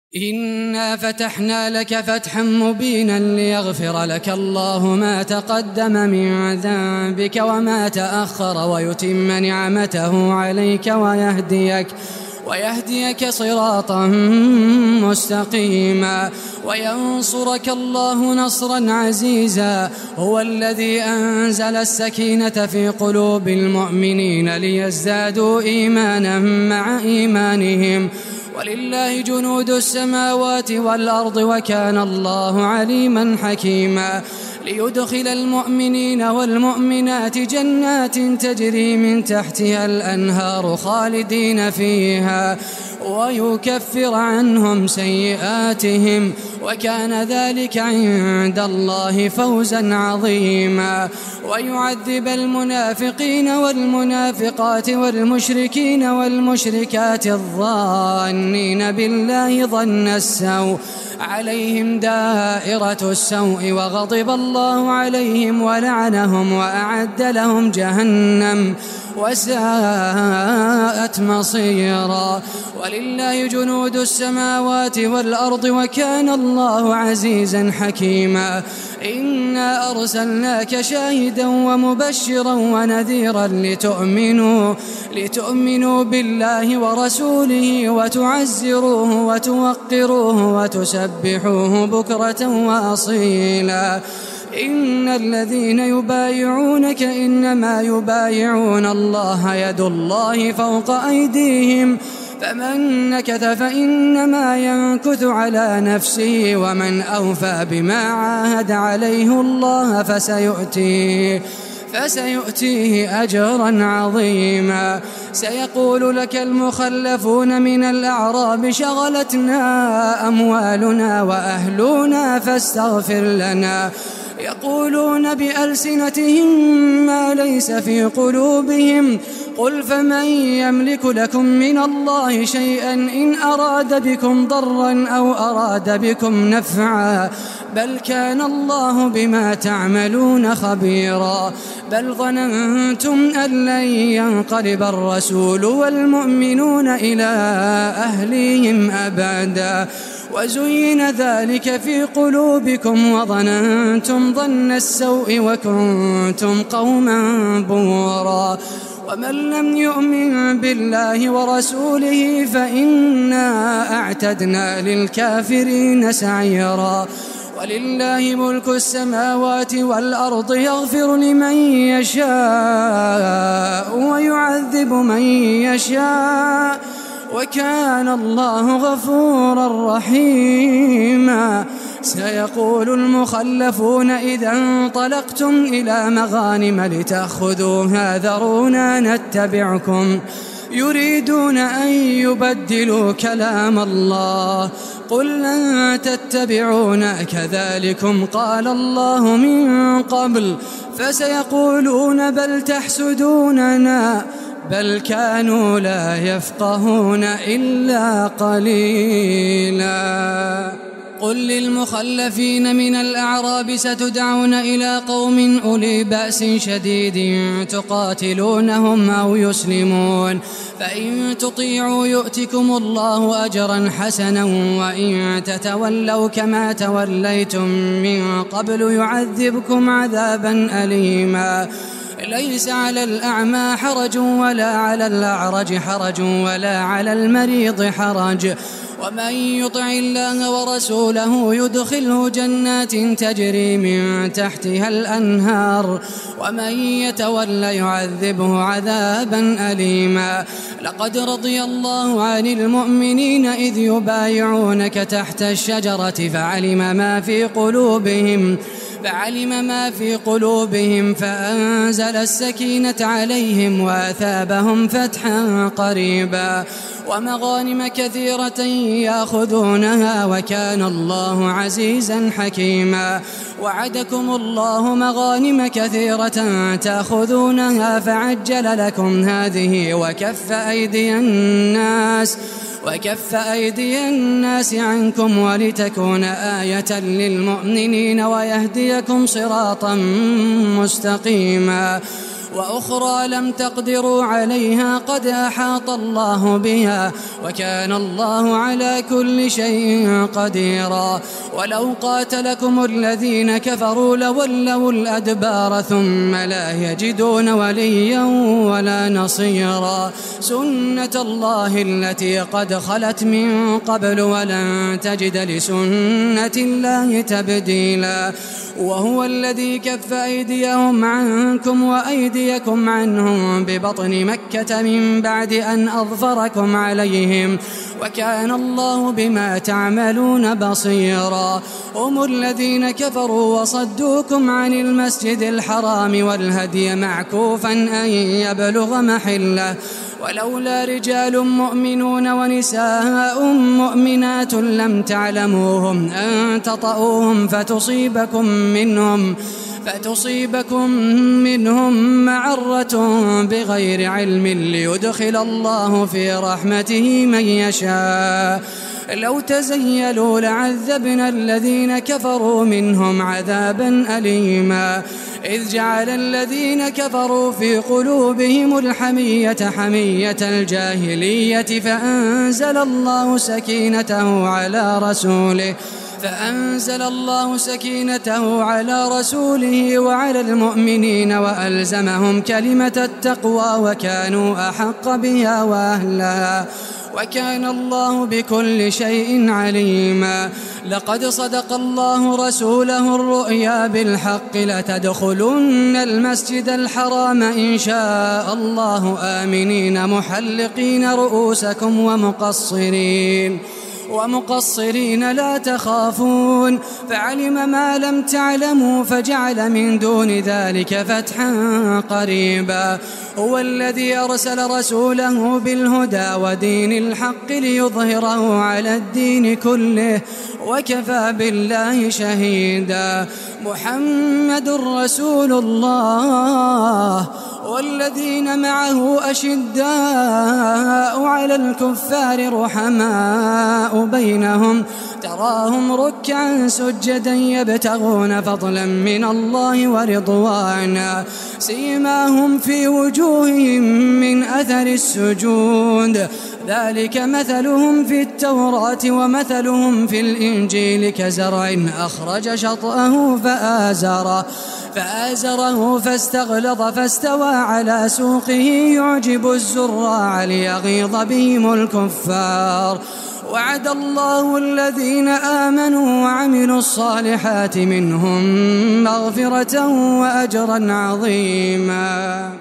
إنا فتحنا لك فتحا مبينا ليغفر لك الله ما تقدم من ذنبك وما تأخر ويتم نعمته عليك ويهديك صراطا مستقيما وينصرك الله نصرا عزيزا. هو الذي أنزل السكينة في قلوب المؤمنين ليزدادوا إيمانا مع إيمانهم ولله جنود السماوات والأرض وكان الله عليما حكيما. ليدخل المؤمنين والمؤمنات جنات تجري من تحتها الأنهار خالدين فيها ويكفر عنهم سيئاتهم وكان ذلك عند الله فوزا عظيما. ويعذب المنافقين والمنافقات والمشركين والمشركات الظانين بالله ظن السوء عليهم دائرة السوء وغضب الله عليهم ولعنهم وأعد لهم جهنم وساءت مصيرا. ولله جنود السماوات والأرض وكان الله عزيزا حكيما. إنا أرسلناك شاهدا ومبشرا ونذيرا لتؤمنوا بالله ورسوله وتعزروه وتوقروه وتسبحوه بكرة وأصيلا. إن الذين يبايعونك إنما يبايعون الله يد الله فوق أيديهم فمن نكث فإنما ينكث على نفسه ومن أوفى بما عاهد عليه الله فسيؤتيه أجرا عظيما. سيقول لك المخلفون من الأعراب شغلتنا أموالنا وأهلنا فاستغفر لنا يقولون بألسنتهم ما ليس في قلوبهم قل فمن يملك لكم من الله شيئا إن أراد بكم ضرا أو أراد بكم نفعا بل كان الله بما تعملون خبيرا. بل ظننتم أن لن ينقلب الرسول والمؤمنون إلى أهليهم أبدا وزين ذلك في قلوبكم وظننتم ظن السوء وكنتم قوما بورا. ومن لم يؤمن بالله ورسوله فإنا أعتدنا للكافرين سعيرا. ولله ملك السماوات والأرض يغفر لمن يشاء ويعذب من يشاء وكان الله غفورا رحيما. سيقول المخلفون إذا انطلقتم إلى مغانم لتأخذوها ذرونا نتبعكم يريدون أن يبدلوا كلام الله قل لن تتبعونا كذلكم قال الله من قبل فسيقولون بل تحسدوننا بل كانوا لا يفقهون إلا قليلا. قل للمخلفين من الأعراب ستدعون إلى قوم أولي بأس شديد تقاتلونهم أو يسلمون فإن تطيعوا يؤتكم الله أجرا حسنا وإن تتولوا كما توليتم من قبل يعذبكم عذابا أليما. ليس على الأعمى حرج ولا على الأعرج حرج ولا على المريض حرج ومن يطع الله ورسوله يدخله جنات تجري من تحتها الأنهار ومن يتولى يعذبه عذابا أليما. لقد رضي الله عن المؤمنين إذ يبايعونك تحت الشجرة فعلم ما في قلوبهم فأنزل السكينة عليهم وأثابهم فتحا قريبا ومغانم كثيرة يأخذونها وكان الله عزيزا حكيما. وعدكم الله مغانم كثيرة تأخذونها فعجل لكم هذه وكف أيدي الناس عنكم ولتكون آية للمؤمنين ويهديكم صراطا مستقيما. وأخرى لم تقدروا عليها قد أحاط الله بها وكان الله على كل شيء قديرا. ولو قاتلكم الذين كفروا لولوا الأدبار ثم لا يجدون وليا ولا نصيرا. سنة الله التي قد خلت من قبل ولن تجد لسنة الله تبديلا. وهو الذي كف أيديهم عنكم وأيديكم عنهم ببطن مكة من بعد أن أظفركم عليهم وكان الله بما تعملون بصيرا. هم الذين كفروا وصدوكم عن المسجد الحرام والهدي معكوفا أن يبلغ محله ولولا رجال مؤمنون ونساء مؤمنات لم تعلموهم أن تطؤوهم فتصيبكم منهم معرة بغير علم ليدخل الله في رحمته من يشاء. لو تزيلوا لعذبنا الذين كفروا منهم عذابا أليما. إذ جعل الذين كفروا في قلوبهم الحمية حمية الجاهلية فأنزل الله سكينته على رسوله وعلى المؤمنين وألزمهم كلمة التقوى وكانوا أحق بها وأهلها وكان الله بكل شيء عليما. لقد صدق الله رسوله الرؤيا بالحق لتدخلن المسجد الحرام إن شاء الله آمنين محلقين رؤوسكم ومقصرين لا تخافون فعلم ما لم تعلموا فجعل من دون ذلك فتحا قريبا. هو الذي أرسل رسوله بالهدى ودين الحق ليظهره على الدين كله وكفى بالله شهيدا. محمد رسول الله والذين معه أشداء على الكفار رحماء بينهم تراهم ركعا سجدا يبتغون فضلا من الله ورضوانا سيماهم في وجوههم من أثر السجود ذلك مثلهم في التوراة ومثلهم في الإنجيل كزرع أخرج شطأه فآزره فاستغلظ فاستوى على سوقه يعجب الزراع ليغيظ بهم الكفار. وعد الله الذين آمنوا وعملوا الصالحات منهم مغفرة وأجرا عظيما.